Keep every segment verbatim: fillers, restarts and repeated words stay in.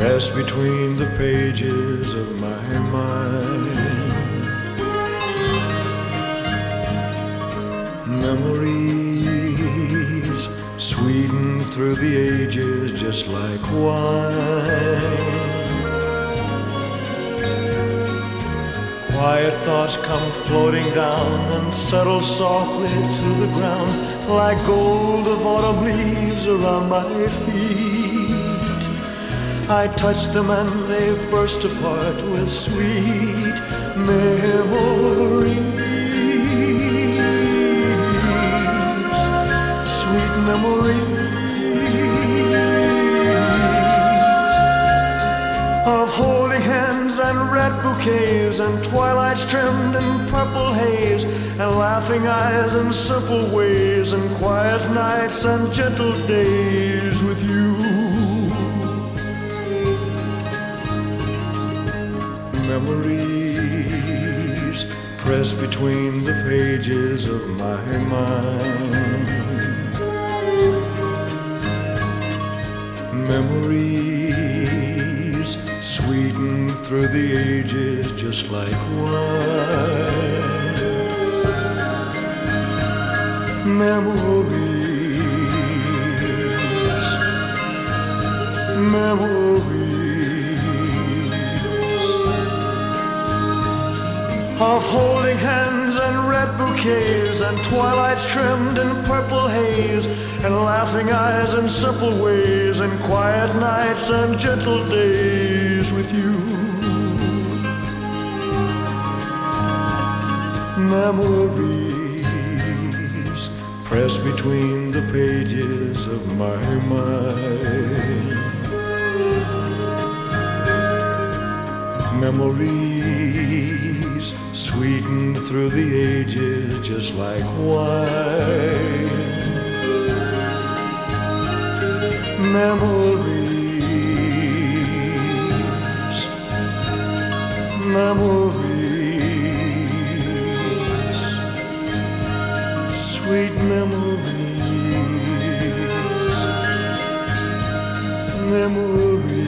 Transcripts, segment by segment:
press between the pages of my mind. Memories sweetened through the ages just like wine. Quiet thoughts come floating down and settle softly to the ground like gold of autumn leaves around my feet. I touch them and they burst apart with sweet memories. Sweet memories of holding hands and red bouquets and twilights trimmed in purple haze and laughing eyes and simple ways and quiet nights and gentle days with you. Memories pressed between the pages of my mind. Memories sweetened through the ages just like wine. Memories, memories of holding hands and red bouquets and twilights trimmed in purple haze and laughing eyes and simple ways and quiet nights and gentle days with you. Memories pressed between the pages of my mind. Memories sweetened through the ages just like wine. Memories, memories, sweet memories, memories.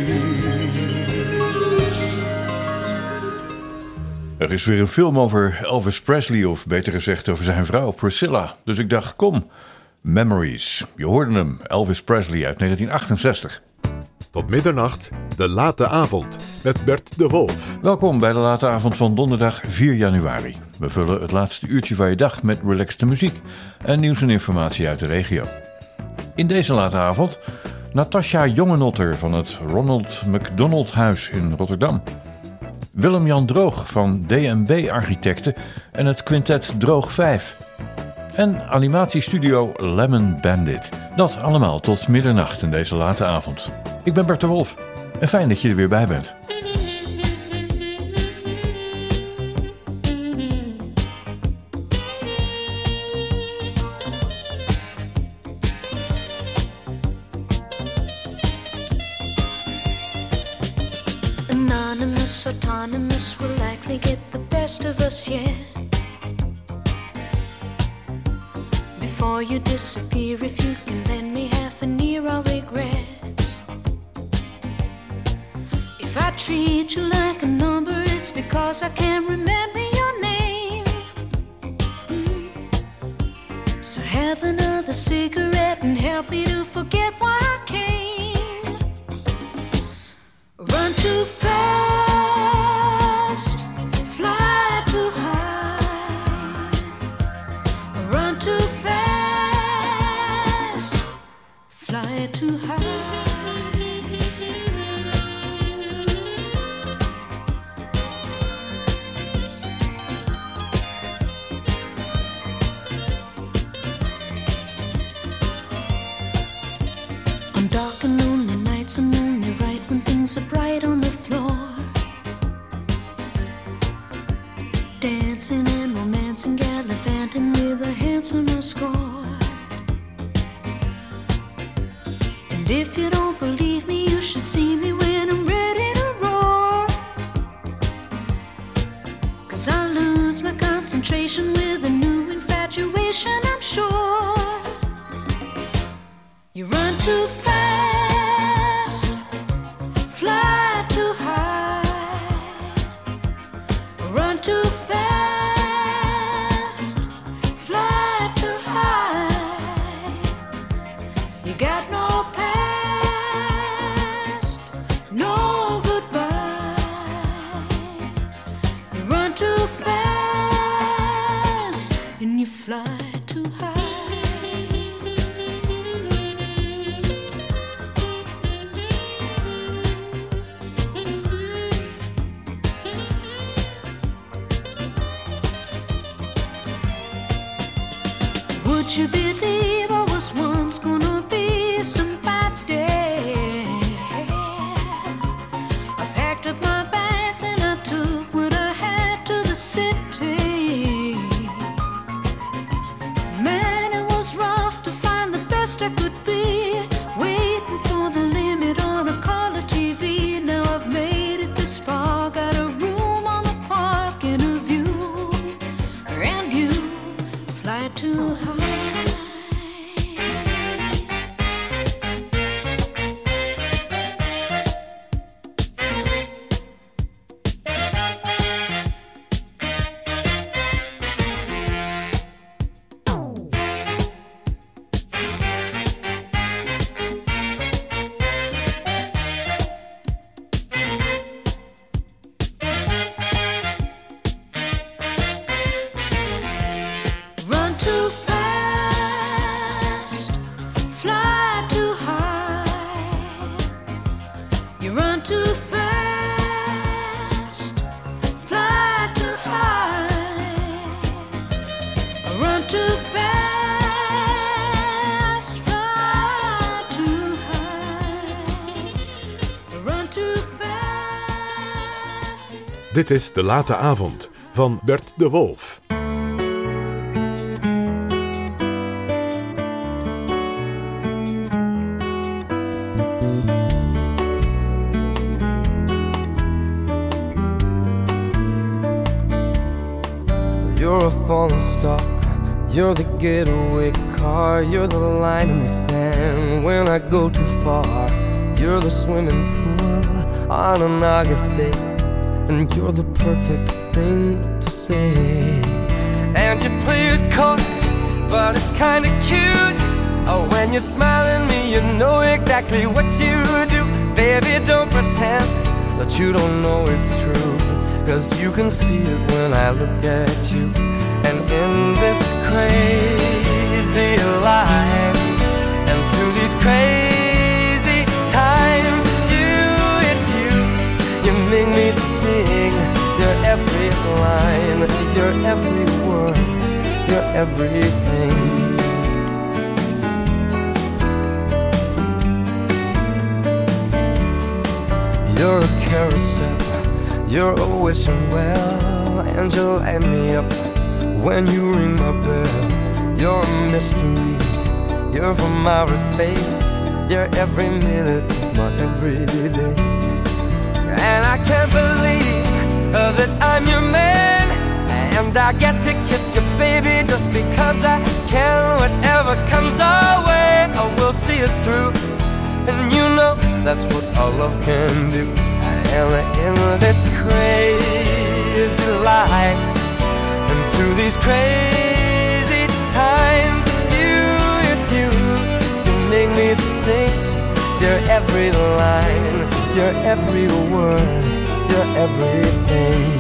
Er is weer een film over Elvis Presley, of beter gezegd over zijn vrouw Priscilla. Dus ik dacht, kom, Memories. Je hoorde hem, Elvis Presley uit negentien achtenzestig. Tot middernacht, de late avond, met Bert de Wolf. Welkom bij de late avond van donderdag vier januari. We vullen het laatste uurtje van je dag met relaxte muziek en nieuws en informatie uit de regio. In deze late avond Natasja Jongenotter van het Ronald McDonald Huis in Rotterdam. Willem-Jan Droog van D en B Architecten en het quintet Droog vijf. En animatiestudio Lemon Bandit. Dat allemaal tot middernacht in deze late avond. Ik ben Bert de Wolf en fijn dat je er weer bij bent. Anonymous, autonomous will likely get the best of us yet. Before you disappear, if you can lend me half an ear, I'll regret. If I treat you like a number, it's because I can't remember your name. Mm. So have another cigarette and help me to forget why I came. Run too fast, fly too high. Run too fast, fly too high. On dark and lonely nights, I'm only right when things are bright on the floor. Dancing and romancing, gallivanting with a handsomer score. And if you don't believe me, you should see me when I'm ready to roar. 'Cause I lose my concentration with a new infatuation, I'm sure. You run too fast, Would you believe I was once gonna be somebody? I packed up my bags and I took what I had to the city. Man, it was rough to find the best I could be, waiting for the limit on a color T V. Now I've made it this far, got a room on the park and a view, and you fly too high. Run too fast, fly too high. You run too fast, fly too high. Run too fast, fly too high. Run too fast. Dit is De Late Avond van Bert de Wolf. You're a falling star, you're the getaway car, you're the line in the sand when I go too far. You're the swimming pool on an August day, and you're the perfect thing to say. And you play it coy, but it's kinda cute. Oh, when you smile at me, you know exactly what you do. Baby, don't pretend that you don't know it's true, 'cause you can see it when I look at you. And in this crazy life, and through these crazy times, it's you, it's you. You make me sing your every line, your every word, your everything. You're a carousel, you're a wishing well, and you light me up when you ring my bell. You're a mystery, you're from outer space, you're every minute of my everyday. And I can't believe uh, that I'm your man, and I get to kiss you, baby, just because I can. Whatever comes our way, I will see it through, and you know that's what our love can do. And in this crazy life, and through these crazy times, it's you, it's you. You make me sing your every line, your every word, your everything.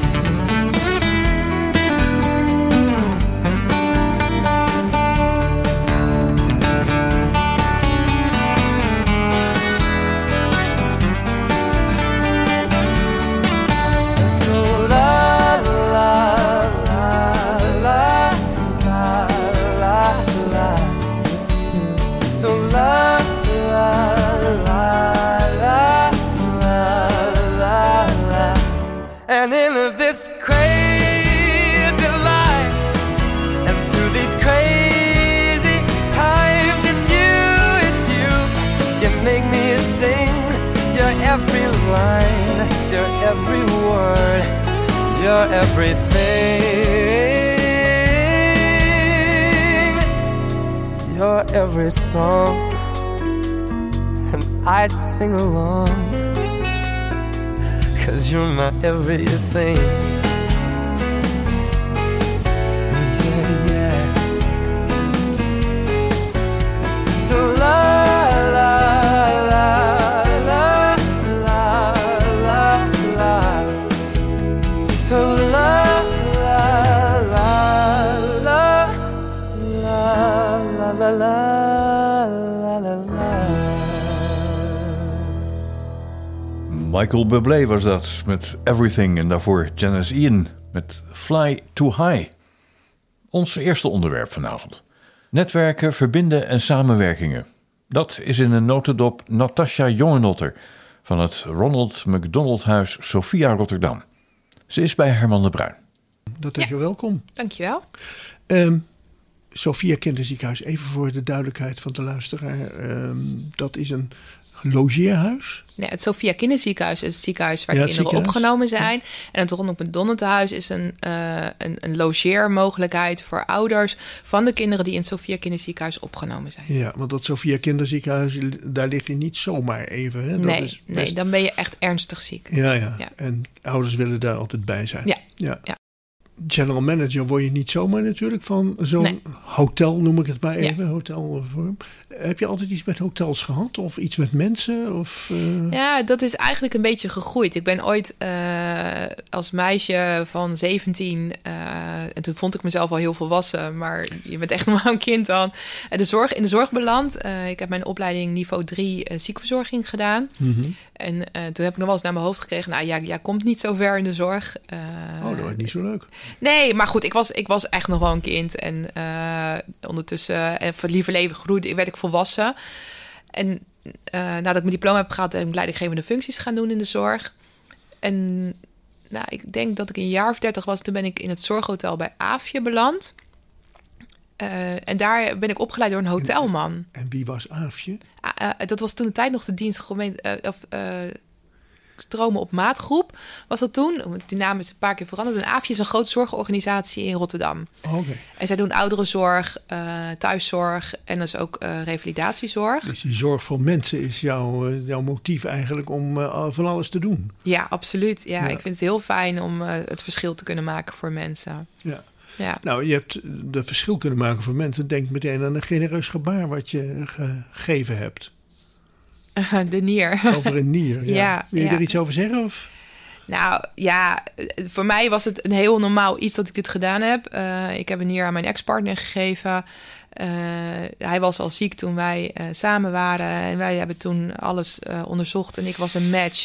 And in this crazy life, and through these crazy times, it's you, it's you. You make me sing your every line, your every word, your everything, your every song, and I sing along, 'cause you're my everything. Yeah, yeah. So la la la la la la la. So la la la la la la la la la la. Michael Bublé was dat met Everything en daarvoor Janis Ian met Fly Too High. Ons eerste onderwerp vanavond. Netwerken, verbinden en samenwerkingen. Dat is in een notendop Natasja Jongenotter van het Ronald McDonald Huis Sophia Rotterdam. Ze is bij Herman de Bruin. Natasja, ja. Welkom. Dankjewel. Um, Sophia Kinderziekenhuis, even voor de duidelijkheid van de luisteraar. Um, dat is een logeerhuis? Nee, het Sophia Kinderziekenhuis is het ziekenhuis waar ja, kinderen ziekenhuis. opgenomen zijn. Ja. En het Ronald McDonald Huis is een, uh, een, een logeermogelijkheid voor ouders van de kinderen die in het Sophia Kinderziekenhuis opgenomen zijn. Ja, want dat Sophia Kinderziekenhuis, daar lig je niet zomaar even. Hè? Dat nee, is best... nee, dan ben je echt ernstig ziek. Ja, ja, ja. En ouders willen daar altijd bij zijn. Ja. ja. ja. General manager word je niet zomaar natuurlijk van zo'n nee. hotel, noem ik het maar even, ja. hotelvorm. Heb je altijd iets met hotels gehad of iets met mensen? Of, uh... Ja, dat is eigenlijk een beetje gegroeid. Ik ben ooit uh, als meisje van zeventien, uh, en toen vond ik mezelf al heel volwassen, maar je bent echt nog maar een kind dan, de zorg, in de zorg beland. Uh, ik heb mijn opleiding niveau drie uh, ziekverzorging gedaan. Mm-hmm. En uh, toen heb ik nog wel eens naar mijn hoofd gekregen, nou ja, jij komt niet zo ver in de zorg. Uh, oh, dat was niet zo leuk. Nee, maar goed, ik was, ik was echt nog wel een kind. En uh, ondertussen, en voor het lieve leven groeide, werd ik volwassen. En uh, nadat ik mijn diploma heb gehad, ben ik leidinggevende functies gaan doen in de zorg. En nou, ik denk dat ik een jaar of dertig was, toen ben ik in het zorghotel bij Aafje beland. Uh, en daar ben ik opgeleid door een hotelman. En, en wie was Aafje? Uh, uh, dat was toen de tijd nog de dienst gemeente... Uh, of, uh, Stromen op Maatgroep was dat toen. Die naam is een paar keer veranderd. En Aafje is een grote zorgorganisatie in Rotterdam. Oh, okay. En zij doen ouderenzorg, uh, thuiszorg en dus ook uh, revalidatiezorg. Dus die zorg voor mensen is jouw, uh, jouw motief eigenlijk om uh, van alles te doen? Ja, absoluut. Ja, ja. Ik vind het heel fijn om uh, het verschil te kunnen maken voor mensen. Ja. Ja. Nou, je hebt het verschil kunnen maken voor mensen. Denk meteen aan een genereus gebaar wat je gegeven hebt. De nier. Over een nier, ja. ja Wil je ja. er iets over zeggen? Of? Nou, ja, voor mij was het een heel normaal iets dat ik dit gedaan heb. Uh, ik heb een nier aan mijn ex-partner gegeven. Uh, hij was al ziek toen wij uh, samen waren. En wij hebben toen alles uh, onderzocht en ik was een match.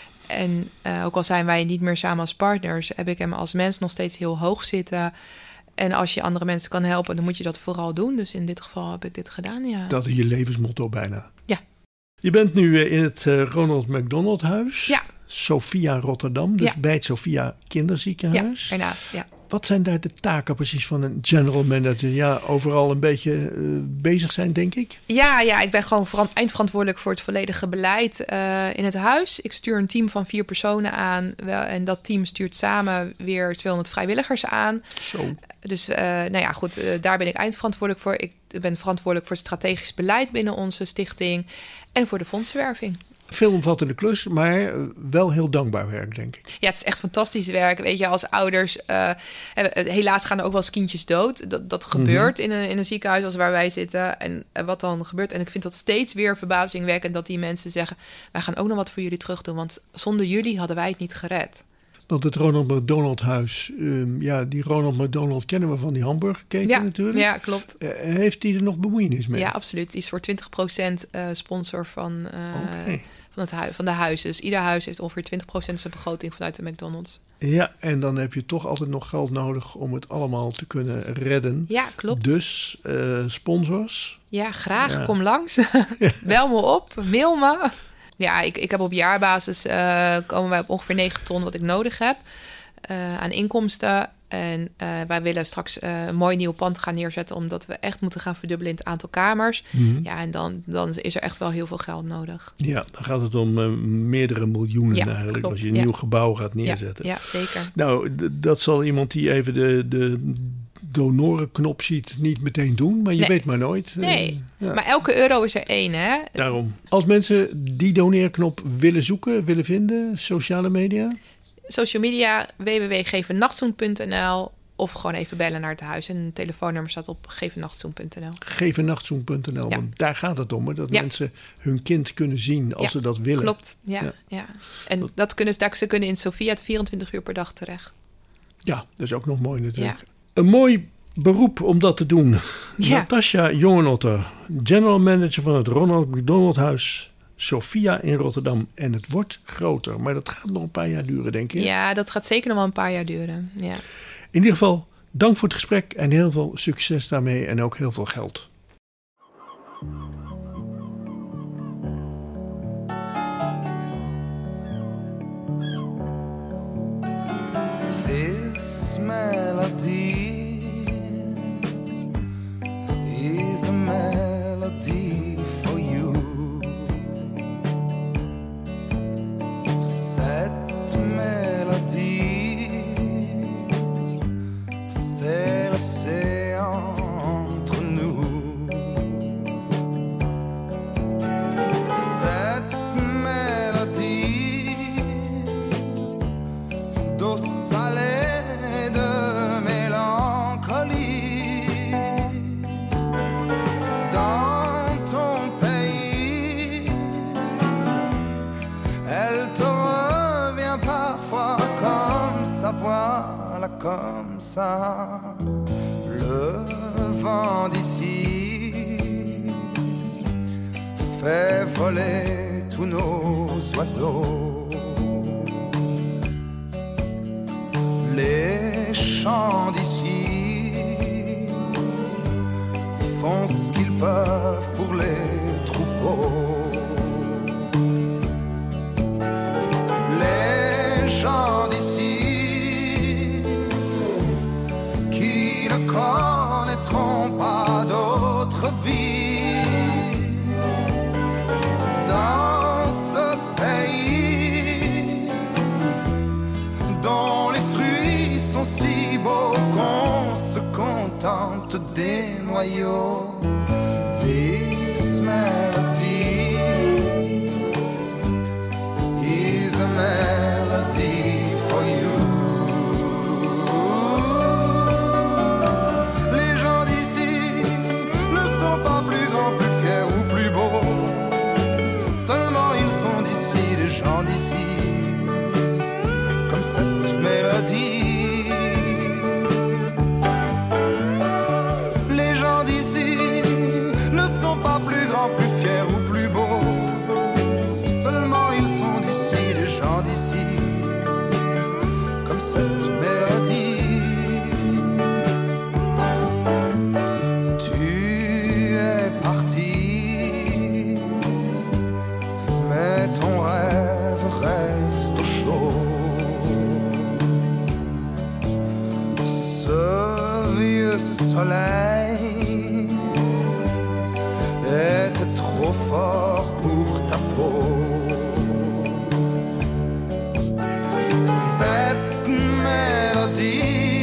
En uh, ook al zijn wij niet meer samen als partners, heb ik hem als mens nog steeds heel hoog zitten. En als je andere mensen kan helpen, dan moet je dat vooral doen. Dus in dit geval heb ik dit gedaan, ja. Dat is je levensmotto bijna. Ja. Je bent nu in het uh, Ronald McDonald Huis. Ja. Sophia Rotterdam, dus ja. bij het Sophia Kinderziekenhuis. Ja, ernaast, ja. Wat zijn daar de taken precies van een general manager? Ja, overal een beetje uh, bezig zijn, denk ik. Ja, ja, ik ben gewoon verant- eindverantwoordelijk voor het volledige beleid uh, in het huis. Ik stuur een team van vier personen aan. Wel, en dat team stuurt samen weer tweehonderd vrijwilligers aan. Zo. Dus uh, nou ja, goed, uh, daar ben ik eindverantwoordelijk voor. Ik ben verantwoordelijk voor strategisch beleid binnen onze stichting en voor de fondsenwerving. Veelomvattende klus, maar wel heel dankbaar werk, denk ik. Ja, het is echt fantastisch werk. Weet je, als ouders... Uh, helaas gaan er ook wel eens kindjes dood. Dat, dat gebeurt mm-hmm. in, een, in een ziekenhuis als waar wij zitten. En uh, wat dan gebeurt. En ik vind dat steeds weer verbazingwekkend dat die mensen zeggen... wij gaan ook nog wat voor jullie terug doen. Want zonder jullie hadden wij het niet gered. Want het Ronald McDonald Huis... Um, ja, die Ronald McDonald kennen we van die hamburgerketen ja, natuurlijk. Ja, klopt. Uh, heeft hij er nog bemoeienis mee? Ja, absoluut. Die is voor twintig procent uh, sponsor van... Uh, okay. Van, het hu- van de huizen. Dus ieder huis heeft ongeveer twintig procent zijn begroting vanuit de McDonald's. Ja, en dan heb je toch altijd nog geld nodig om het allemaal te kunnen redden. Ja, klopt. Dus uh, sponsors. Ja, graag. Ja. Kom langs. Bel me op. Mail me. Ja, ik, ik heb op jaarbasis uh, komen wij op ongeveer negen ton wat ik nodig heb uh, aan inkomsten. En uh, wij willen straks uh, een mooi nieuw pand gaan neerzetten, omdat we echt moeten gaan verdubbelen in het aantal kamers. Mm-hmm. Ja, en dan, dan is er echt wel heel veel geld nodig. Ja, dan gaat het om uh, meerdere miljoenen ja, eigenlijk, klopt, als je een ja. nieuw gebouw gaat neerzetten. Ja, ja zeker. Nou, d- dat zal iemand die even de, de donorenknop ziet niet meteen doen, maar je nee. weet maar nooit. Nee, uh, ja. maar elke euro is er één, hè? Daarom. Als mensen die doneerknop willen zoeken, willen vinden, sociale media? Social media, w w w punt gevennachtzoen punt n l of gewoon even bellen naar het huis. En een telefoonnummer staat op gevennachtzoen punt n l. gevennachtzoen punt n l, ja. want daar gaat het om. Hè, dat ja. mensen hun kind kunnen zien als ja, ze dat willen. Klopt, ja. ja. ja. En dat kunnen, dat, ze kunnen in Sophia vierentwintig uur per dag terecht. Ja, dat is ook nog mooi natuurlijk. Ja. Een mooi beroep om dat te doen. Ja. Natasja Jongenotter, general manager van het Ronald McDonald Huis Sophia in Rotterdam. En het wordt groter, maar dat gaat nog een paar jaar duren, denk ik. Ja, dat gaat zeker nog wel een paar jaar duren. Ja. In ieder geval, Dank voor het gesprek en heel veel succes daarmee en ook heel veel geld. This melody is a melody for you. Cette mélodie, c'est l'océan entre nous. Cette mélodie d'eau salée de mélancolie. Dans ton pays, elle te revient parfois comme ça, voilà comme ça. Le vent d'ici fait voler tous nos oiseaux. Les chants d'ici font ce qu'ils peuvent pour les troupeaux. Les gens d'ici qui ne connaîtront pas d'autre vie dans ce pays dont les fruits sont si beaux qu'on se contente des noyaux. This melody is a melody for you. Les gens d'ici ne sont pas plus grands, plus fiers ou plus beaux. Seulement ils sont d'ici, les gens d'ici, comme cette mélodie. Les gens d'ici ne sont pas plus grands, plus fiers ou plus beaux. Seulement ils sont d'ici, les gens d'ici, comme cette mélodie. Tu es parti, mais ton rêve reste au chaud. Ce vieux soleil était trop fort pour ta peau. Cette mélodie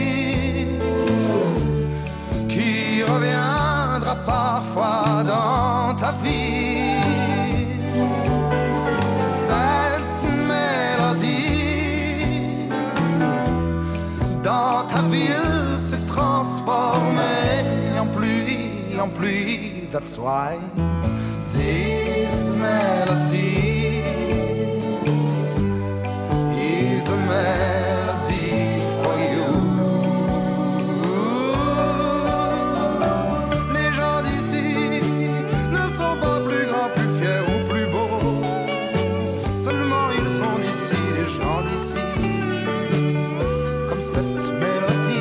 qui reviendra parfois dans ta vie. Cette mélodie dans ta ville s'est transformée en pluie, en pluie. That's why this melody is a melody for you. Les gens d'ici ne sont pas plus grands, plus fiers ou plus beaux. Seulement ils sont d'ici, les gens d'ici, comme cette mélodie.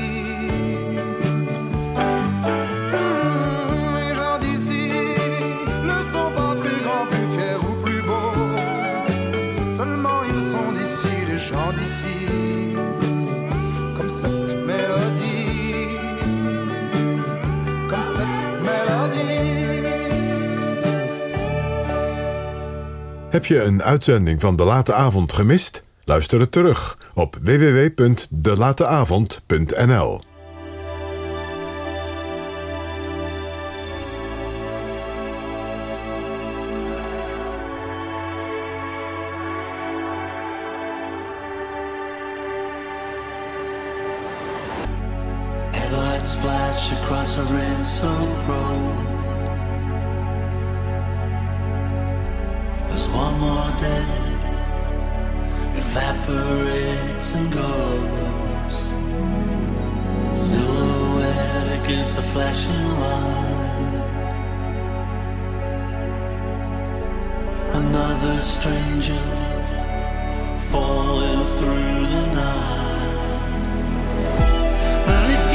Les gens d'ici ne sont pas plus grands, plus fiers ou plus beaux. Seulement ils sont d'ici, les gens d'ici, comme cette mélodie, comme cette mélodie. Heb je een uitzending van De Late Avond gemist? Luister het terug op w w w punt de late avond punt n l. Headlights flash across a rain-soaked road. There's one more day, evaporates and goes. Silhouette against the flashing light. Another stranger falling through the night. Well,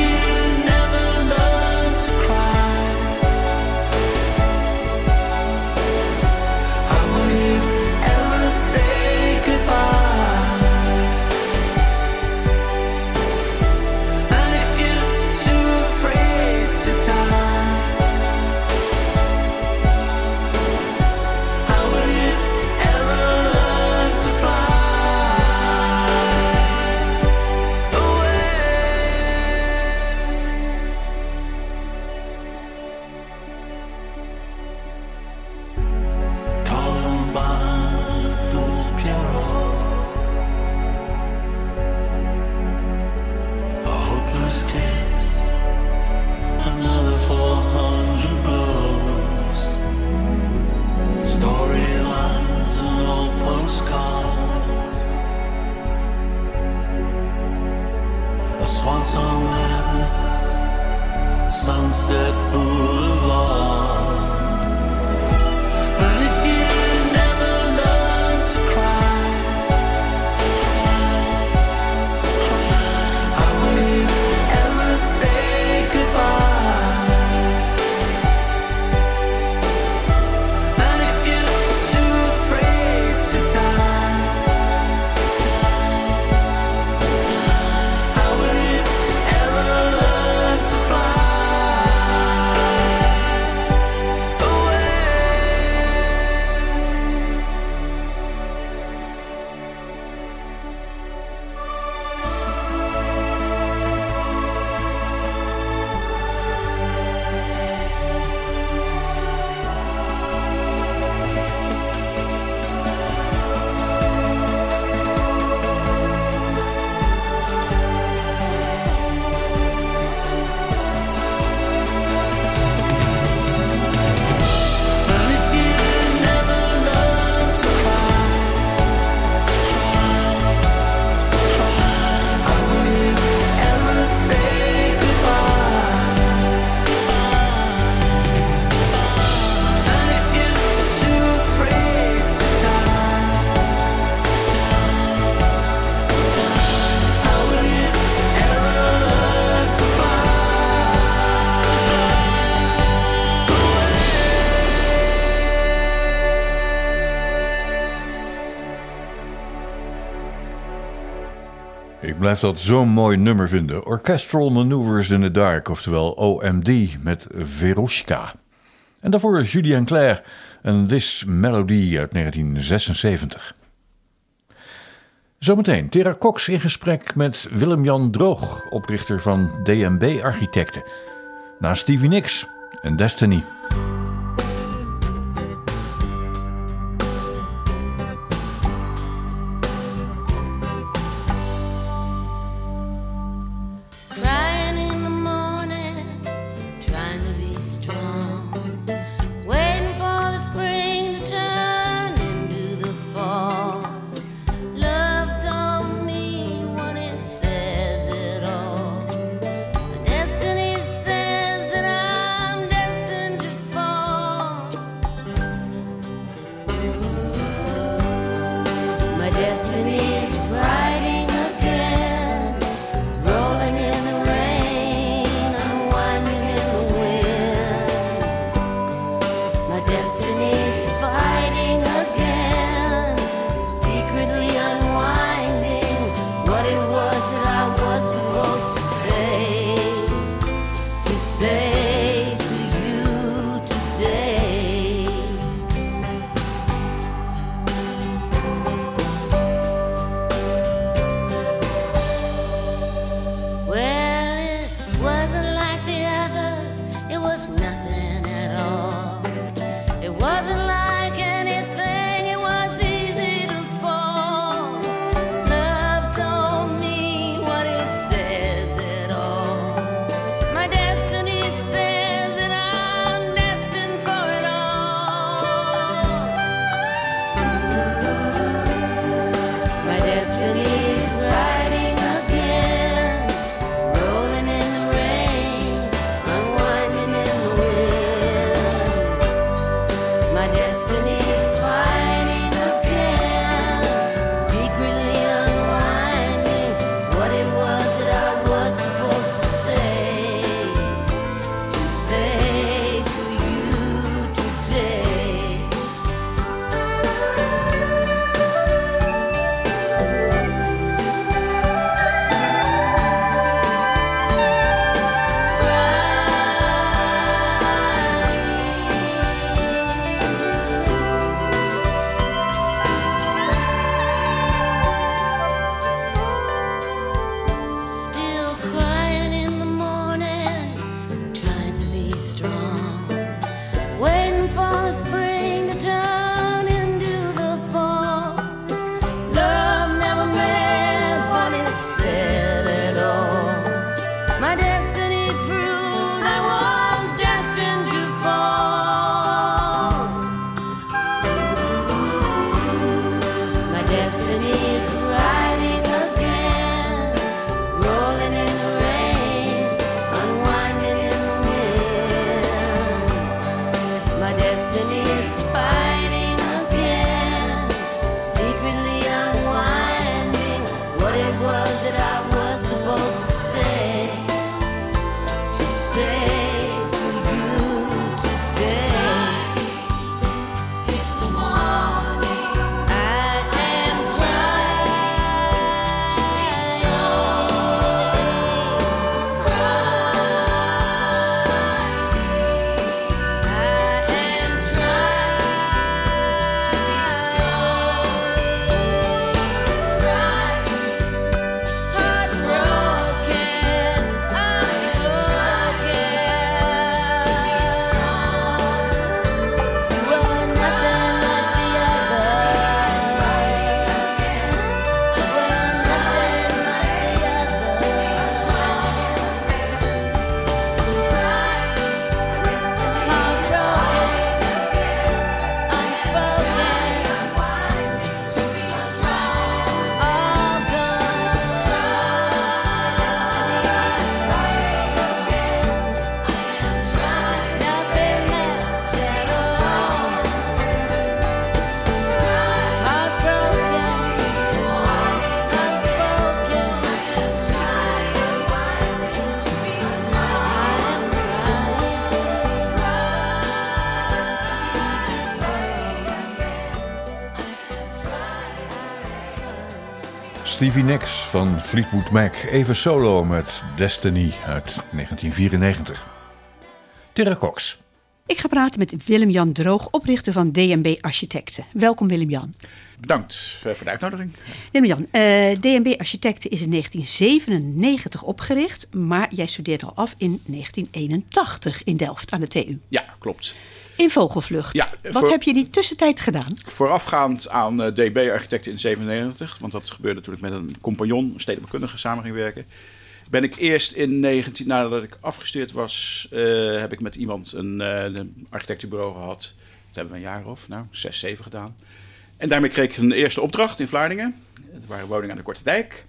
Ik blijf dat zo'n mooi nummer vinden. Orchestral Maneuvers in the Dark, oftewel O M D met Verushka. En daarvoor Julien Clerc en This Melody uit negentien zesenzeventig. Zometeen Tera Cox in gesprek met Willem-Jan Droog, oprichter van D M B Architecten. Na Stevie Nicks en Destiny. I am trying Stevie Nicks van Fleetwood Mac, even solo met Destiny uit negentien vierennegentig. Tera Cox. Ik ga praten met Willem-Jan Droog, oprichter van D en B Architecten. Welkom Willem-Jan. Bedankt voor de uitnodiging. Willem-Jan, uh, D en B Architecten is in negentien zevenennegentig opgericht, maar jij studeerde al af in negentien eenentachtig in Delft aan de T U. Ja, klopt. In vogelvlucht. Ja, Wat voor, heb je in die tussentijd gedaan? Voorafgaand aan uh, D B Architecten in zevenennegentig, want dat gebeurde toen ik met een compagnon, een stedenbouwkundige, samen ging werken. Ben ik eerst in negentien, nadat ik afgestudeerd was, uh, heb ik met iemand een, uh, een architectenbureau gehad. Dat hebben we een jaar of, nou, zes, zeven gedaan. En daarmee kreeg ik een eerste opdracht in Vlaardingen. Het waren woningen aan de Korte Dijk.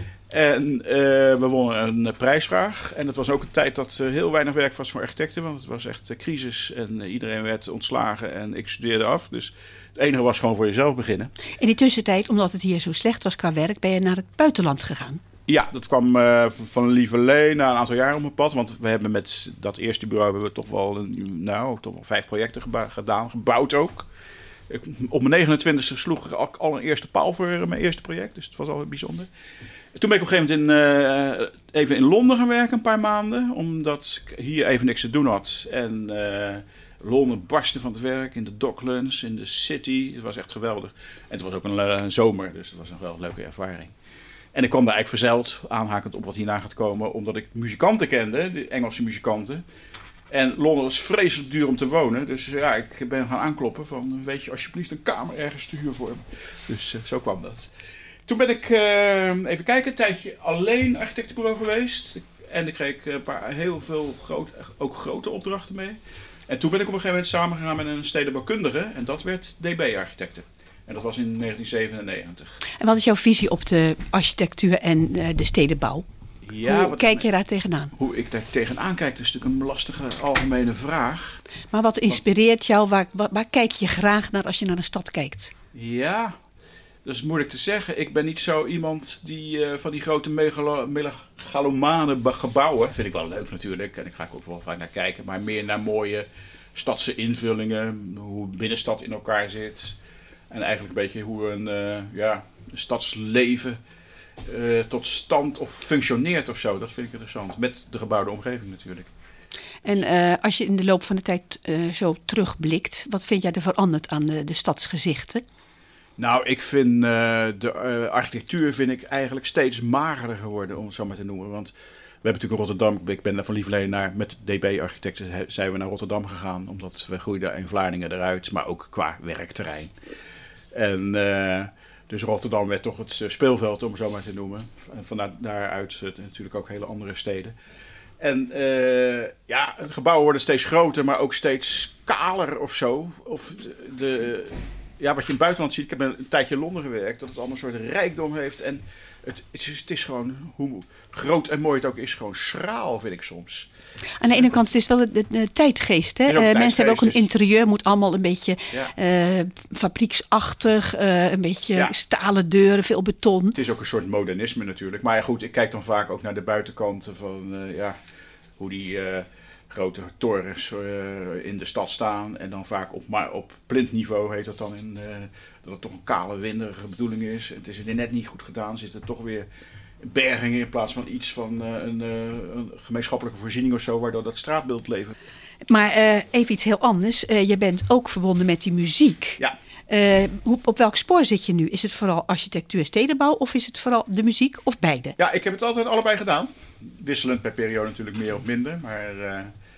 En uh, we wonnen een uh, prijsvraag. En het was ook een tijd dat uh, heel weinig werk was voor architecten. Want het was echt uh, crisis en uh, iedereen werd ontslagen en ik studeerde af. Dus het enige was gewoon voor jezelf beginnen. In die tussentijd, omdat het hier zo slecht was qua werk, ben je naar het buitenland gegaan? Ja, dat kwam uh, van Lieverlee na een aantal jaren op mijn pad. Want we hebben met dat eerste bureau hebben we toch wel, een, nou, toch wel vijf projecten geba- gedaan, gebouwd ook. Ik, op mijn negenentwintigste sloeg ik al, al een eerste paal voor uh, mijn eerste project. Dus het was al bijzonder. Toen ben ik op een gegeven moment in, uh, even in Londen gaan werken, een paar maanden. Omdat ik hier even niks te doen had. En uh, Londen barstte van het werk, in de Docklands, in de City. Het was echt geweldig. En het was ook een, uh, een zomer, dus het was nog wel een leuke ervaring. En ik kwam daar eigenlijk verzeild, aanhakend op wat hierna gaat komen, omdat ik muzikanten kende, de Engelse muzikanten. En Londen was vreselijk duur om te wonen. Dus ja, ik ben gaan aankloppen van, weet je alsjeblieft een kamer ergens te huur voor me. Dus uh, zo kwam dat. Toen ben ik, uh, even kijken, een tijdje alleen architectenbureau geweest. En ik kreeg een paar, heel veel groot, ook grote opdrachten mee. En toen ben ik op een gegeven moment samengegaan met een stedenbouwkundige. En dat werd D B Architecten. En dat was in negentien zevenennegentig. En wat is jouw visie op de architectuur en uh, de stedenbouw? Ja, hoe kijk je daar tegenaan? Hoe ik daar tegenaan kijk, dat is natuurlijk een lastige algemene vraag. Maar wat inspireert jou? Waar, waar, waar kijk je graag naar als je naar de stad kijkt? Ja, dat is moeilijk te zeggen. Ik ben niet zo iemand die uh, van die grote megalo- megalomane gebouwen. Vind ik wel leuk natuurlijk. En ik ga ook wel vaak naar kijken. Maar meer naar mooie stadse invullingen. Hoe de binnenstad in elkaar zit. En eigenlijk een beetje hoe een, uh, ja, een stadsleven uh, tot stand of functioneert of zo. Dat vind ik interessant. Met de gebouwde omgeving natuurlijk. En uh, als je in de loop van de tijd uh, zo terugblikt, wat vind jij er veranderd aan de, de stadsgezichten? Nou, ik vind uh, de uh, architectuur vind ik eigenlijk steeds magerder geworden, om het zo maar te noemen. Want we hebben natuurlijk in Rotterdam, ik ben daar van Lieverlee naar, met D B Architecten zijn we naar Rotterdam gegaan. Omdat we groeiden in Vlaardingen eruit, maar ook qua werkterrein. En uh, dus Rotterdam werd toch het speelveld, om het zo maar te noemen. En van daaruit uh, natuurlijk ook hele andere steden. En uh, ja, de gebouwen worden steeds groter, maar ook steeds kaler of zo. Of de, de, ja, wat je in het buitenland ziet, ik heb een tijdje in Londen gewerkt, dat het allemaal een soort rijkdom heeft. En het, het, is, het is gewoon, hoe groot en mooi het ook is, gewoon schraal, vind ik soms. Aan de ene kant het is wel de, de, de tijdgeest. Hè? Uh, mensen tijdgeest, hebben ook een interieur, moet allemaal een beetje ja. uh, fabrieksachtig, uh, een beetje ja. stalen deuren, veel beton. Het is ook een soort modernisme natuurlijk. Maar ja, goed, ik kijk dan vaak ook naar de buitenkanten van uh, ja, hoe die uh, grote torens uh, in de stad staan. En dan vaak op, maar op plintniveau heet dat dan in, uh, dat het toch een kale, winderige bedoeling is. Het is net niet goed gedaan, zit er toch weer bergingen in plaats van iets van uh, een, uh, een gemeenschappelijke voorziening of zo, waardoor dat straatbeeld levert. Maar uh, even iets heel anders. Uh, je bent ook verbonden met die muziek. Ja. Uh, op, op welk spoor zit je nu? Is het vooral architectuur en stedenbouw of is het vooral de muziek of beide? Ja, ik heb het altijd allebei gedaan. Wisselend per periode natuurlijk meer of minder. Maar uh,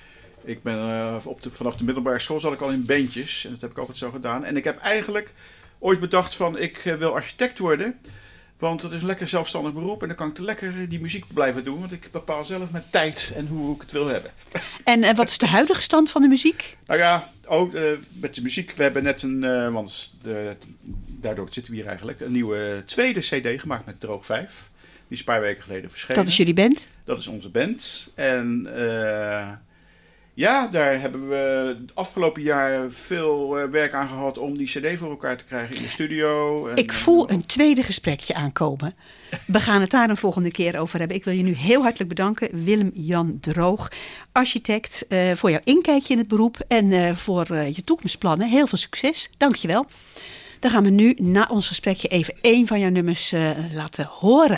ik ben uh, op de, vanaf de middelbare school zat ik al in bandjes. En dat heb ik altijd zo gedaan. En ik heb eigenlijk ooit bedacht van ik uh, wil architect worden. Want het is een lekker zelfstandig beroep en dan kan ik lekker die muziek blijven doen. Want ik bepaal zelf mijn tijd en hoe ik het wil hebben. En uh, wat is de huidige stand van de muziek? Nou ja, ook uh, met de muziek. We hebben net een, uh, want de, daardoor zitten we hier eigenlijk, een nieuwe tweede cd gemaakt met Droog vijf. Die is een paar weken geleden verschenen. Dat is jullie band? Dat is onze band. En uh, ja, daar hebben we afgelopen jaar veel uh, werk aan gehad om die cd voor elkaar te krijgen in de studio. En, ik voel een tweede gesprekje aankomen. We gaan het daar een volgende keer over hebben. Ik wil je nu heel hartelijk bedanken, Willem-Jan Droog, architect, uh, voor jouw inkijkje in het beroep en uh, voor uh, je toekomstplannen. Heel veel succes. Dank je wel. Dan gaan we nu na ons gesprekje even één van jouw nummers uh, laten horen.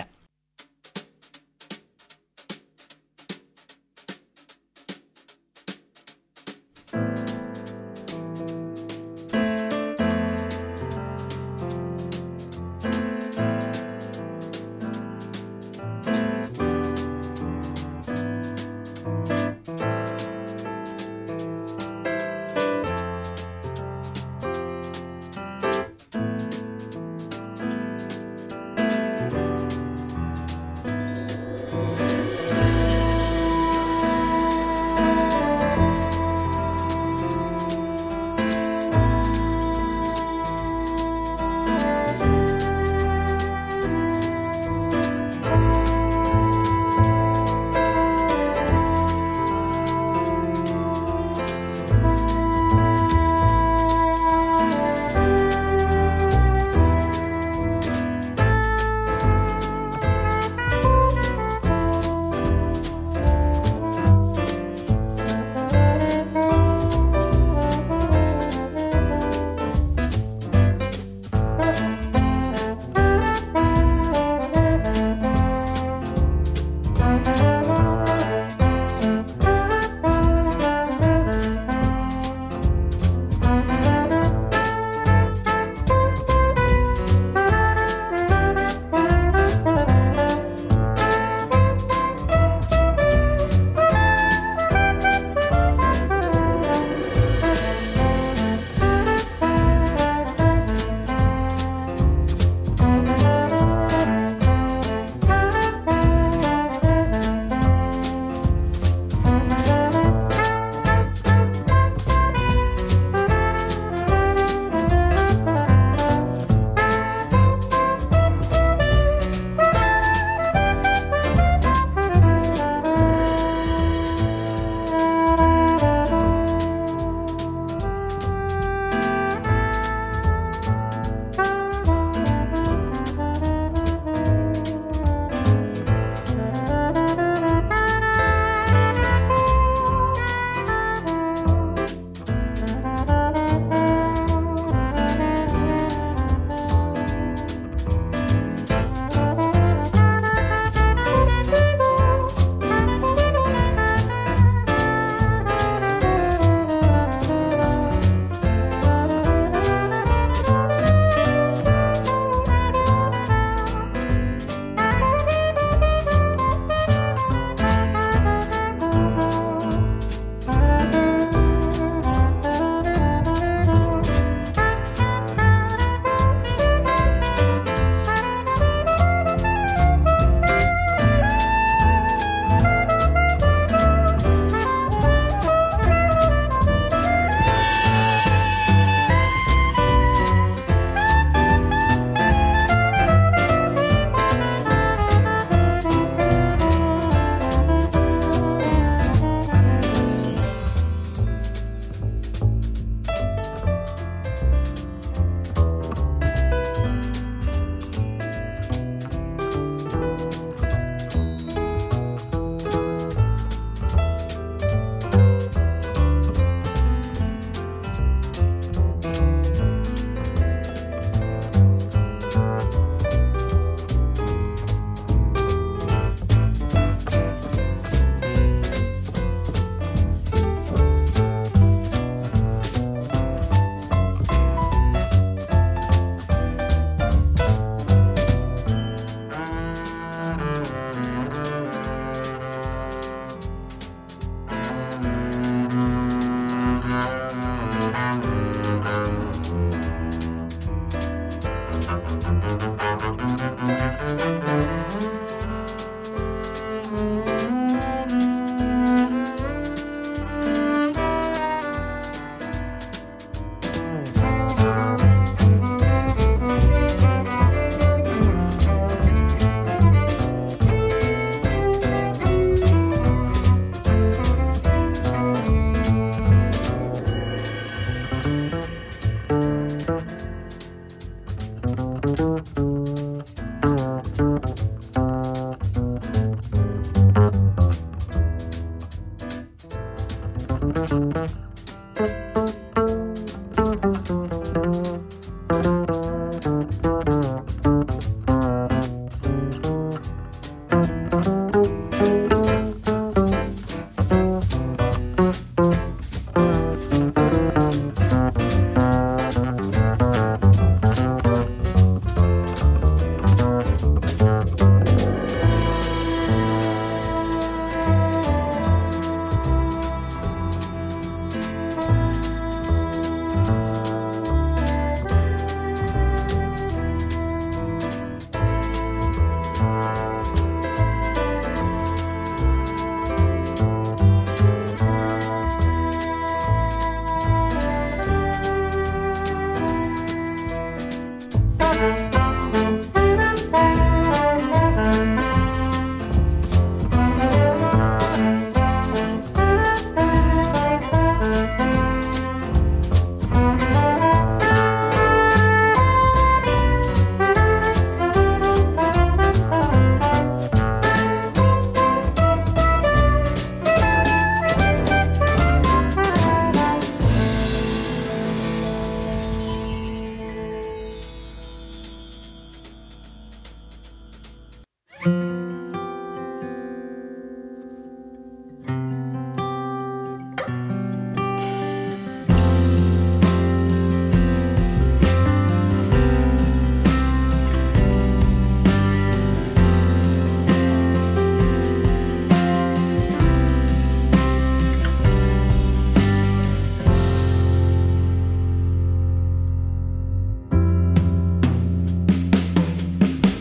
Thank you.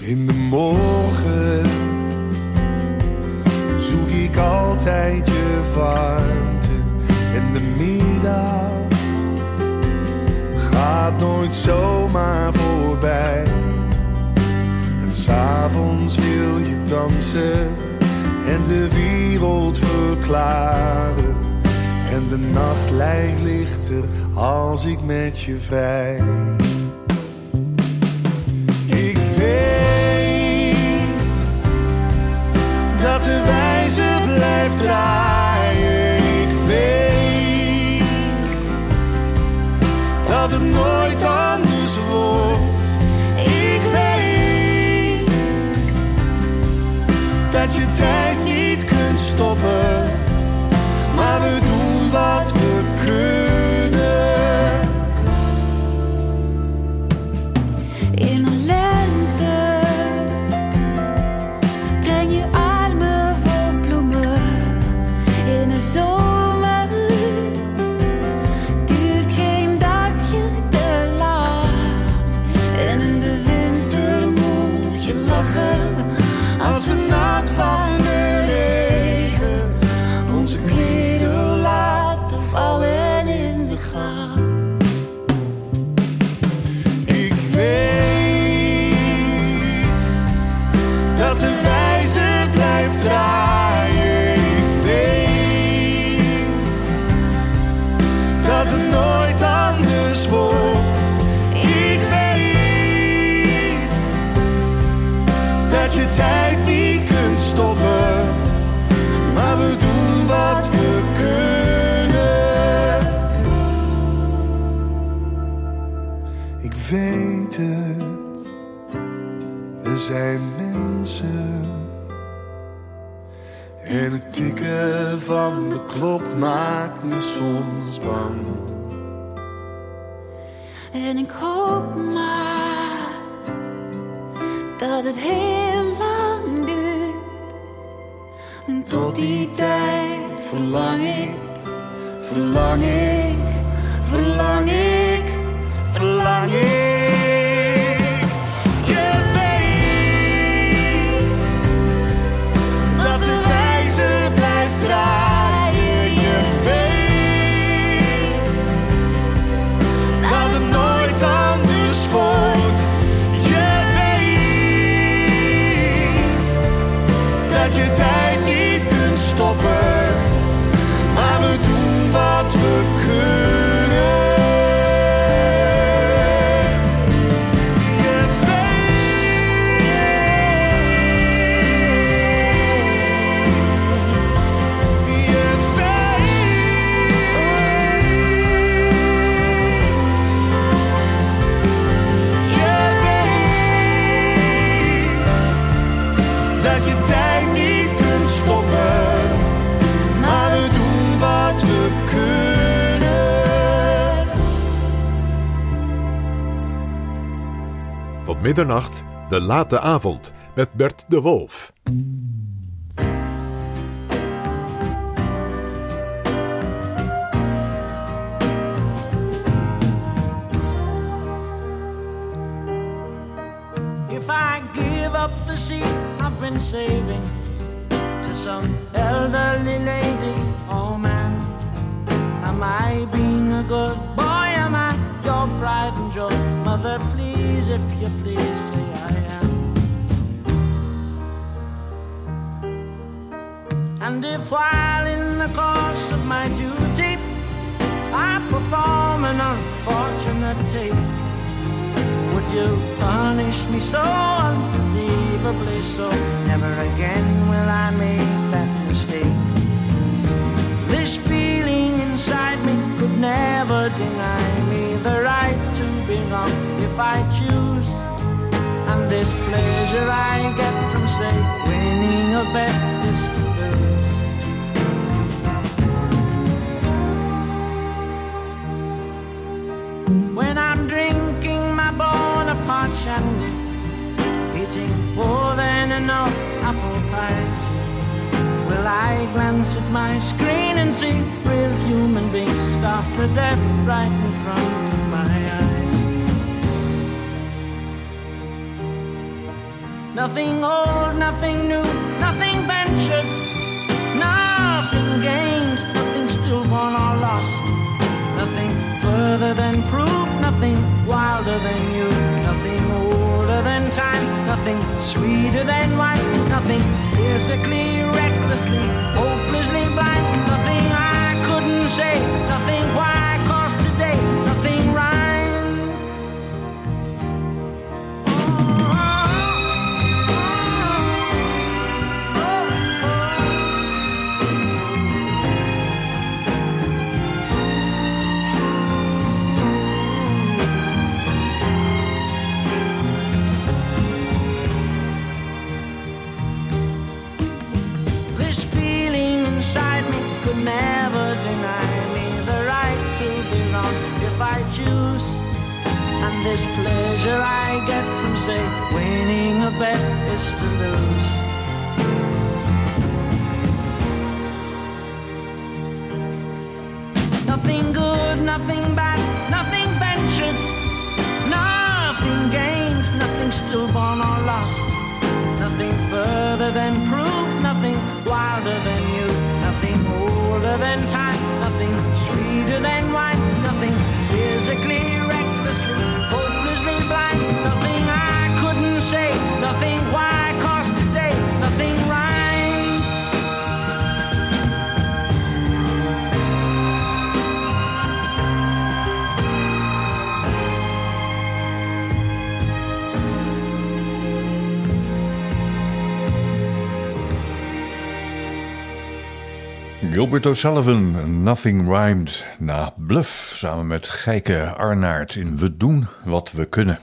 In de morgen zoek ik altijd je warmte. En de middag gaat nooit zomaar voorbij. En 's avonds wil je dansen en de wereld verklaren. En de nacht lijkt lichter als ik met je vrij. Ik weet dat de wijze blijft draaien. Ik weet dat het nooit anders wordt. Ik weet dat je tijd niet kunt stoppen. Maar we doen wat we kunnen. In een lente breng je armen vol bloemen. In een zomer duurt geen dagje te lang. En in de winter moet je lachen als we nat van de regen onze kleren laten vallen in de gang. Ik weet dat de wijze blijft draaien. Ik weet dat het nooit anders wordt. Ik weet dat je tijd niet kunt stoppen. Maar we doen wat we kunnen. Ik weet het, we zijn mensen. En het tikken van de klok maakt me soms bang. En ik hoop maar dat het heel lang duurt. En tot die tijd verlang ik, verlang ik, verlang ik, verlang ik. Je weet dat de wijze blijft draaien. Je weet dat het nooit anders wordt. Je weet dat je tijd niet kunt stoppen. Maar we doen wat we kunnen. Dat je tijd niet kunt stoppen, maar we doen wat we kunnen. Tot middernacht, de late avond met Bert de Wolf. If I give up the seat I've been saving to some elderly lady, oh man, am I being a good boy? Am I your pride and joy? Mother, please, if you please, say I am. And if while in the course of my duty I perform an unfortunate tape, would you punish me so unbelievably so? Never again will I make that mistake. This feeling inside me could never deny me the right to be wrong if I choose. And this pleasure I get from, say, winning a bet is to lose. When I'm drinking my Bonaparte shandy, eating more than enough apple pies, will I glance at my screen and see real human beings starved to death right in front of my eyes? nothing old, nothing new, nothing ventured, nothing gained, nothing stillborn or lost, nothing further than proof, nothing wilder than you, nothing older than time, nothing sweeter than wine, nothing physically, recklessly, hopelessly blind, nothing I couldn't say, nothing why, 'cause today, nothing rhymes. Could never deny me the right to belong if I choose. And this pleasure I get from, say, winning a bet is to lose. Nothing good, nothing bad, nothing ventured, nothing gained, nothing stillborn or lost, nothing further than proof, nothing wilder than you, nothing older than time, nothing sweeter than wine, nothing physically, recklessly, hopelessly blind, nothing I couldn't say, nothing why, 'cause today, nothing rhymes. Gilbert O'Sullivan, Nothing Rhymed, na Bluff, samen met Gijke Arnaert in We doen wat we kunnen.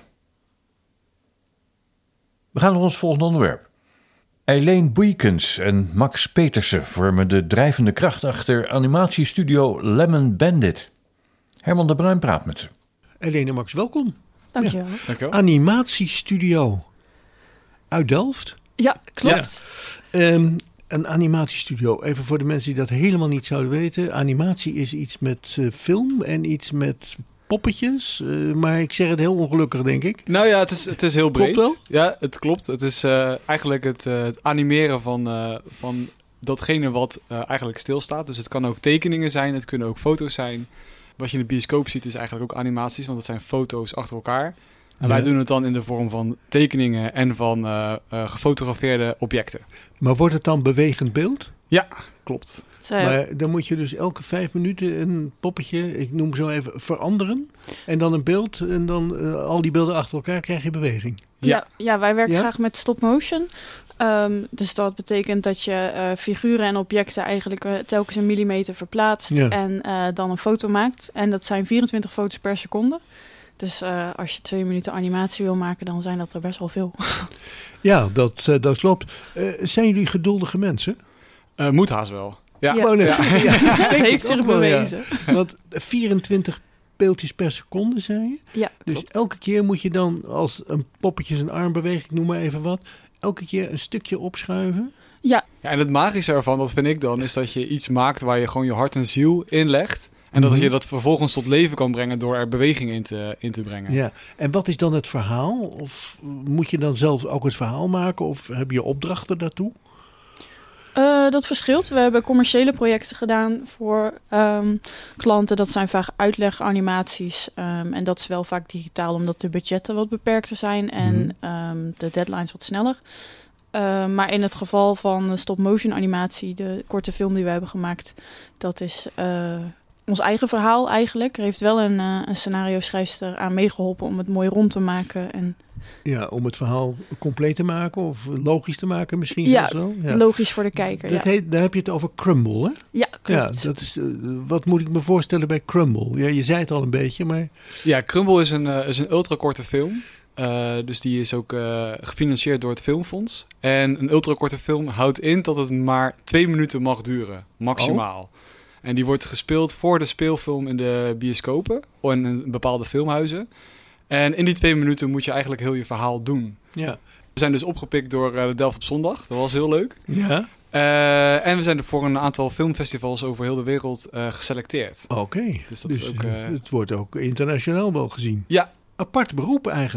We gaan naar ons volgende onderwerp. Eileen Boeikens en Max Petersen vormen de drijvende kracht achter animatiestudio Lemon Bandit. Herman de Bruin praat met ze. Eileen en Max, welkom. Dankjewel. Ja. Dankjewel. Animatiestudio uit Delft. Ja, klopt. Ja. Um, Een animatiestudio, even voor de mensen die dat helemaal niet zouden weten. Animatie is iets met uh, film en iets met poppetjes. Uh, maar ik zeg het heel ongelukkig, denk ik. Nou ja, het is, het is heel breed. Klopt wel? Ja, het klopt. Het is uh, eigenlijk het, uh, het animeren van, uh, van datgene wat uh, eigenlijk stilstaat. Dus het kan ook tekeningen zijn, het kunnen ook foto's zijn. Wat je in de bioscoop ziet is eigenlijk ook animaties, want het zijn foto's achter elkaar. En ja. wij doen het dan in de vorm van tekeningen en van uh, uh, gefotografeerde objecten. Maar wordt het dan bewegend beeld? Ja, klopt. Zo. Maar dan moet je dus elke vijf minuten een poppetje, ik noem zo even, veranderen. En dan een beeld en dan uh, al die beelden achter elkaar krijg je beweging. Ja, ja, ja wij werken ja? graag met stop motion. Um, dus dat betekent dat je uh, figuren en objecten eigenlijk uh, telkens een millimeter verplaatst. Ja. En uh, dan een foto maakt. En dat zijn vierentwintig foto's per seconde. Dus uh, als je twee minuten animatie wil maken, dan zijn dat er best wel veel. Ja, dat, uh, dat klopt. Uh, zijn jullie geduldige mensen? Uh, moet haast wel. Ja, ja. Oh, nee. ja. ja. Het heeft zich bewezen. Ja. Want vierentwintig beeldjes per seconde, zei je? Ja, dus klopt. elke keer moet je dan, als een poppetje zijn arm beweegt, ik noem maar even wat, elke keer een stukje opschuiven? Ja. Ja, en het magische ervan, dat vind ik dan, is dat je iets maakt waar je gewoon je hart en ziel in legt. En dat je dat vervolgens tot leven kan brengen door er beweging in te, in te brengen. Ja, en wat is dan het verhaal? Of moet je dan zelf ook het verhaal maken? Of heb je opdrachten daartoe? Uh, dat verschilt. We hebben commerciële projecten gedaan voor um, klanten. Dat zijn vaak uitleganimaties. Um, en dat is wel vaak digitaal, omdat de budgetten wat beperkter zijn. En mm. um, de deadlines wat sneller. Uh, maar in het geval van de stop-motion animatie, de korte film die we hebben gemaakt, dat is Uh, ons eigen verhaal eigenlijk. Er heeft wel een, uh, een scenario-schrijfster aan meegeholpen om het mooi rond te maken. En ja, om het verhaal compleet te maken of logisch te maken misschien ja, zo. Ja, logisch voor de kijker. Dat ja. heet, daar heb je het over Crumble, hè? Ja, klopt. Ja, dat is, uh, wat moet ik me voorstellen bij Crumble? Ja, je zei het al een beetje, maar Ja, Crumble is een, uh, is een ultrakorte film. Uh, dus die is ook uh, gefinancierd door het Filmfonds. En een ultrakorte film houdt in dat het maar twee minuten mag duren, maximaal. Oh. En die wordt gespeeld voor de speelfilm in de bioscopen of in bepaalde filmhuizen. En in die twee minuten moet je eigenlijk heel je verhaal doen. Ja. We zijn dus opgepikt door uh, de Delft op zondag. Dat was heel leuk. Ja. Uh, en we zijn er voor een aantal filmfestivals over heel de wereld uh, geselecteerd. Oké. Dus, dat dus is ook, uh... het wordt ook internationaal wel gezien. Ja. Apart beroep eigenlijk.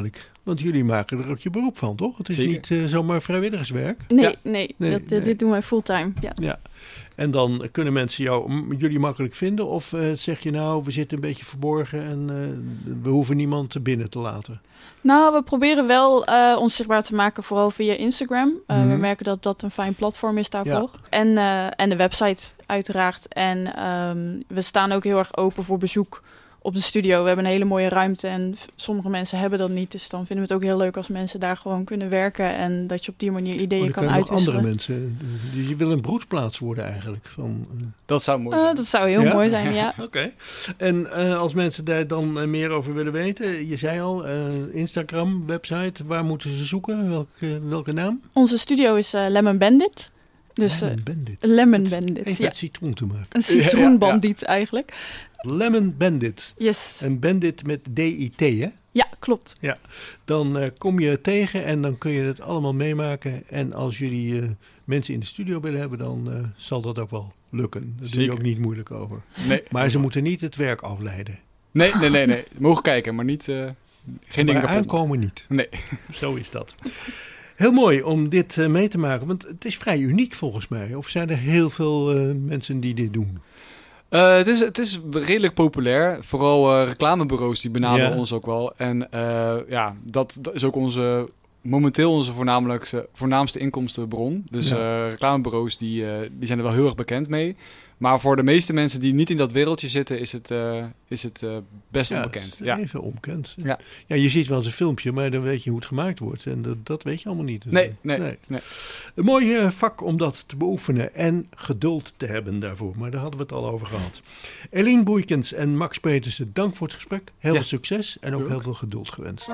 Want jullie maken er ook je beroep van, toch? Het is Zeker. niet uh, zomaar vrijwilligerswerk. Nee, Ja. nee, Nee, dat, nee. dit doen wij fulltime. Ja. Ja. En dan kunnen mensen jou, m- jullie makkelijk vinden? Of uh, zeg je nou, we zitten een beetje verborgen en uh, we hoeven niemand binnen te laten? Nou, we proberen wel uh, ons zichtbaar te maken, vooral via Instagram. Uh, Mhm. We merken dat dat een fijn platform is daarvoor. Ja. En, uh, en de website uiteraard. En um, we staan ook heel erg open voor bezoek op de studio. We hebben een hele mooie ruimte en v- sommige mensen hebben dat niet. Dus dan vinden we het ook heel leuk als mensen daar gewoon kunnen werken. En dat je op die manier ideeën Oh, dan kan kan je nog uitwisselen. andere mensen. Dus je wil een broedplaats worden eigenlijk. Van, uh, Dat zou mooi Uh, zijn. dat zou heel Ja? mooi zijn, ja. Oké. Okay. En uh, als mensen daar dan uh, meer over willen weten, je zei al, uh, Instagram, website, waar moeten ze zoeken? Welke, welke naam? Onze studio is uh, Lemon Bandit. Dus, Lemon uh, Bandit. Lemon Bandit, Heeft ja. met citroen te maken. Een citroenbandiet eigenlijk. Lemon Bandit. Yes. Een bandit met D I T, hè? Ja, klopt. Ja. Dan uh, kom je tegen en dan kun je het allemaal meemaken. En als jullie uh, mensen in de studio willen hebben, dan uh, zal dat ook wel lukken. Daar doe je Zeker. ook niet moeilijk over. Nee, Maar ze moeten niet het werk afleiden. Nee, nee, nee, nee. Mogen kijken, maar niet... Uh, geen dingen Maar aankomen niet. Nee. Zo is dat. Heel mooi om dit uh, mee te maken, want het is vrij uniek volgens mij. Of zijn er heel veel uh, mensen die dit doen? Uh, het, is, het is redelijk populair. Vooral uh, reclamebureaus die benaderen Ja. ons ook wel. En uh, ja, dat, dat is ook onze, momenteel onze voornamelijkste, voornaamste inkomstenbron. Dus Ja. uh, reclamebureaus die, uh, die zijn er wel heel erg bekend mee. Maar voor de meeste mensen die niet in dat wereldje zitten, is het, uh, is het uh, best Ja, onbekend. het is Ja. even onbekend. Ja. Ja, je ziet wel eens een filmpje, maar dan weet je hoe het gemaakt wordt. En dat, dat weet je allemaal niet. Nee, nee, nee. nee. Een mooi uh, vak om dat te beoefenen en geduld te hebben daarvoor. Maar daar hadden we het al over gehad. Eline Boeikens en Max Petersen, dank voor het gesprek. Heel Ja. veel succes en ook Ook. heel veel geduld gewenst.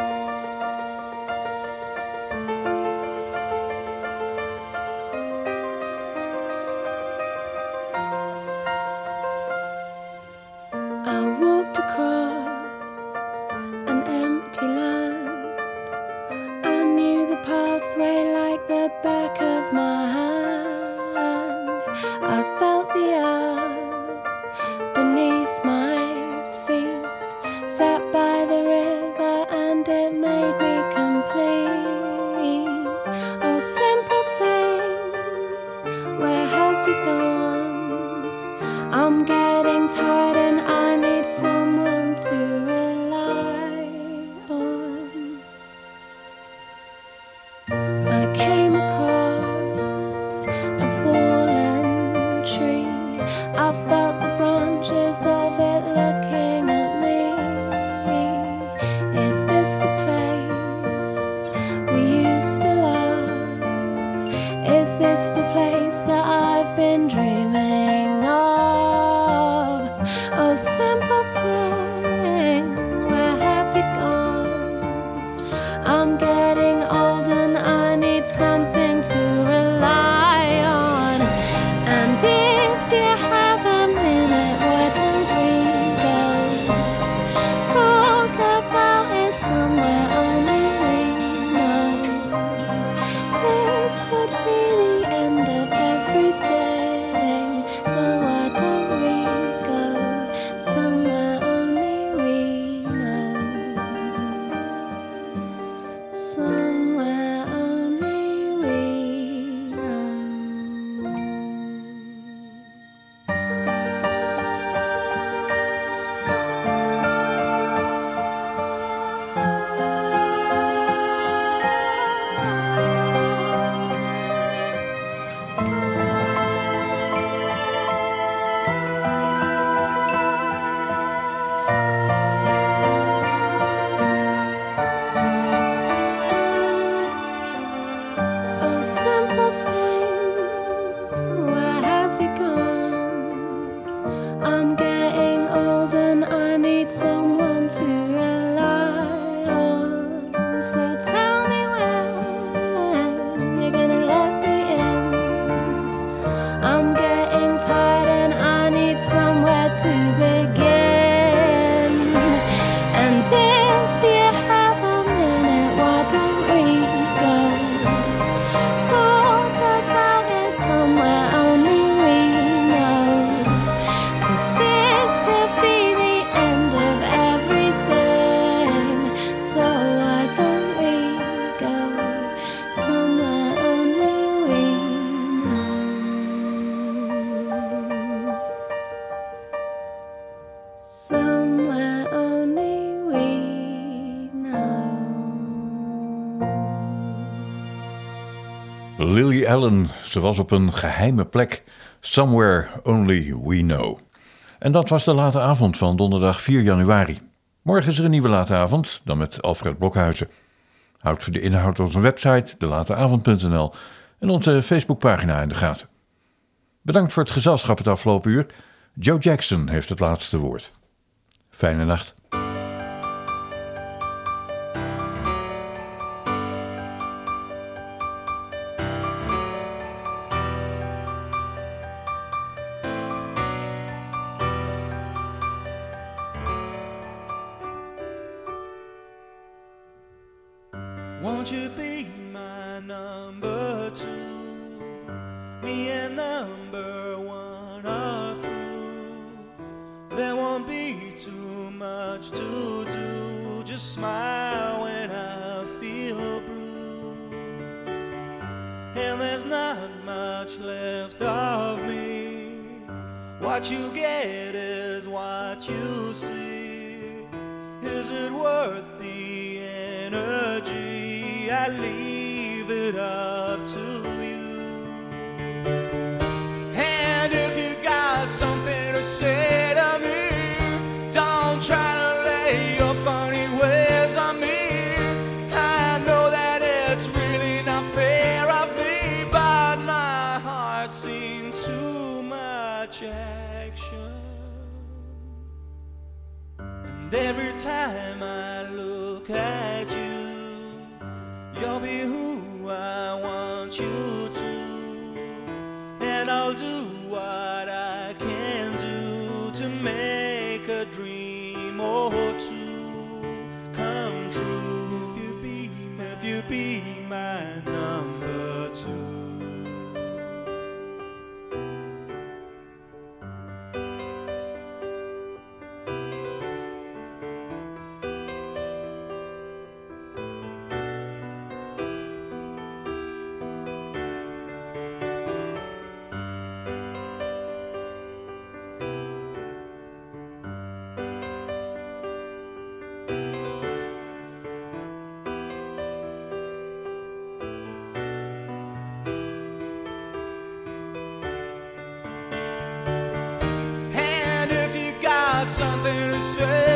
I walked across an empty land. I knew the pathway like the back of my hand. I felt the earth beneath my feet. Sat by the river and it made me complete. Oh, simple thing, where have you gone? I'm getting tired and I need someone to rely on. I came across a fallen tree. I felt the branches of it looking at me. Is this the place we used to love? Is this the place that I've been dreaming of? Oh, simple thing, where have you gone? I'm getting old and I need something to rely on. And if you have a minute, why don't we go talk about it somewhere only we know? This could be the end of everything, so why don't we go somewhere only we know? Somewhere only we know. Oh, simple thing, where have you gone? I'm getting old and I need someone to rely on. So tell me when you're gonna let me in. I'm getting tired and I need somewhere to begin. And if you have a minute, why don't we go talk about it somewhere only we know? 'Cause this could be the end of everything, so why don't Lily Allen, ze was op een geheime plek. Somewhere only we know. En dat was de late avond van donderdag vier januari. Morgen is er een nieuwe late avond, dan met Alfred Blokhuizen. Houd voor de inhoud onze website, de late avond punt n l en onze Facebookpagina in de gaten. Bedankt voor het gezelschap het afgelopen uur. Joe Jackson heeft het laatste woord. Fijne nacht. Won't you be my number two? Me and number one are through. There won't be too much to do. Just smile when I feel blue. And there's not much left of me. What you get is what you see. Is it worth the energy? I leave it up to you. And if you got something to say to me, don't try to lay your funny ways on me. I know that it's really not fair of me, but my heart's seen too much action. And every time I look at you, you'll be who I want you to. And I'll do what I can do to make a dream or two come true. If you be, if you be my number two. Something to say.